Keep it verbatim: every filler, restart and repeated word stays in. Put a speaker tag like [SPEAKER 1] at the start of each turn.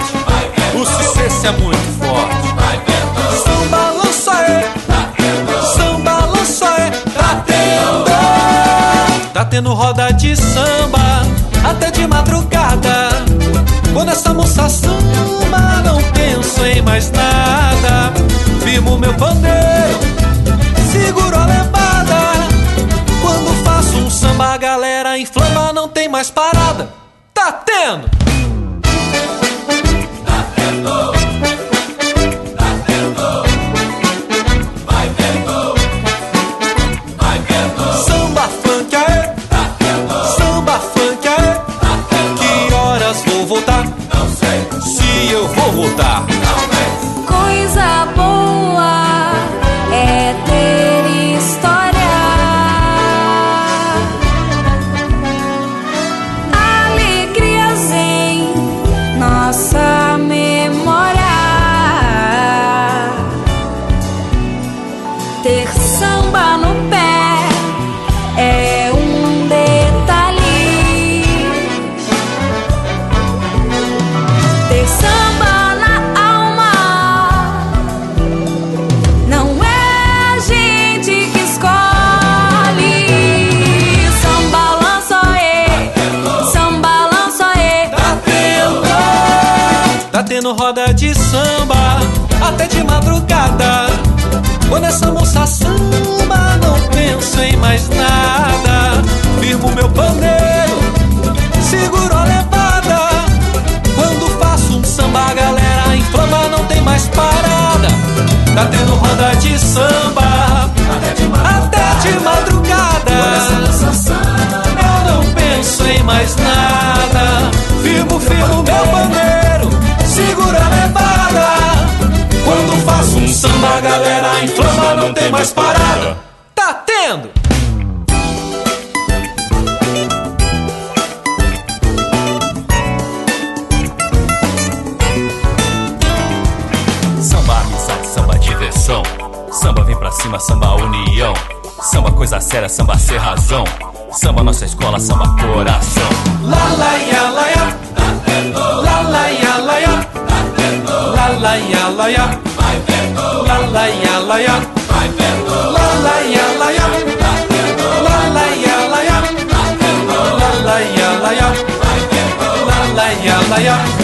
[SPEAKER 1] forte. O sucesso é muito forte. Samba lançaê, samba lançaê, tá tendo. Tá tendo roda de samba até de madrugada. Quando essa moça samba, não penso em mais nada. Firmo meu pandeiro, seguro a levada. Quando faço um samba, a galera inflama, não tem mais parada. Tá tendo!
[SPEAKER 2] Tá tendo! Tá tendo! Vai vendo! Vai vendo!
[SPEAKER 1] Samba funk aê!
[SPEAKER 2] Tá tendo!
[SPEAKER 1] Samba funk aê!
[SPEAKER 2] Tá tendo!
[SPEAKER 1] Que horas vou voltar?
[SPEAKER 2] Não sei!
[SPEAKER 1] Se eu vou voltar.
[SPEAKER 2] Talvez!
[SPEAKER 3] Coisa boa é ter história, alegrias em nossa memória. Ter samba no pé é um detalhe. Ter samba na alma não é a gente que escolhe. Samba lançoê, samba lançoê.
[SPEAKER 1] Tá tendo! Tá tendo roda de samba até de madrugada. Quando essa moça samba, não penso em mais nada. Firmo meu pandeiro, seguro a levada. Quando faço um samba, a galera inflama, não tem mais parada. Tá tendo roda de samba
[SPEAKER 2] Até de madrugada.
[SPEAKER 1] até de madrugada.
[SPEAKER 2] Quando essa moça samba,
[SPEAKER 1] Eu não penso em mais nada. Firmo, firmo meu pandeiro, segura a levada. Quando faço um samba, a galera inflama, não tem mais parada. Tá tendo!
[SPEAKER 4] Samba amizade, samba diversão. Samba vem pra cima, samba união. Samba coisa séria, samba ser razão. Samba nossa escola, samba coração.
[SPEAKER 1] La la ya la ya,
[SPEAKER 2] tá tendo!
[SPEAKER 1] la la ya la ya,
[SPEAKER 2] Tá tendo!
[SPEAKER 1] la la ya la ya,
[SPEAKER 2] Vai vendo!
[SPEAKER 1] la la ya la ya,
[SPEAKER 2] Vai vendo!
[SPEAKER 1] la la ya la ya,
[SPEAKER 2] Tá tendo!
[SPEAKER 1] la la ya la ya,
[SPEAKER 2] Tá tendo!
[SPEAKER 1] la la ya la ya,
[SPEAKER 2] Vai vendo!
[SPEAKER 1] la la ya la ya.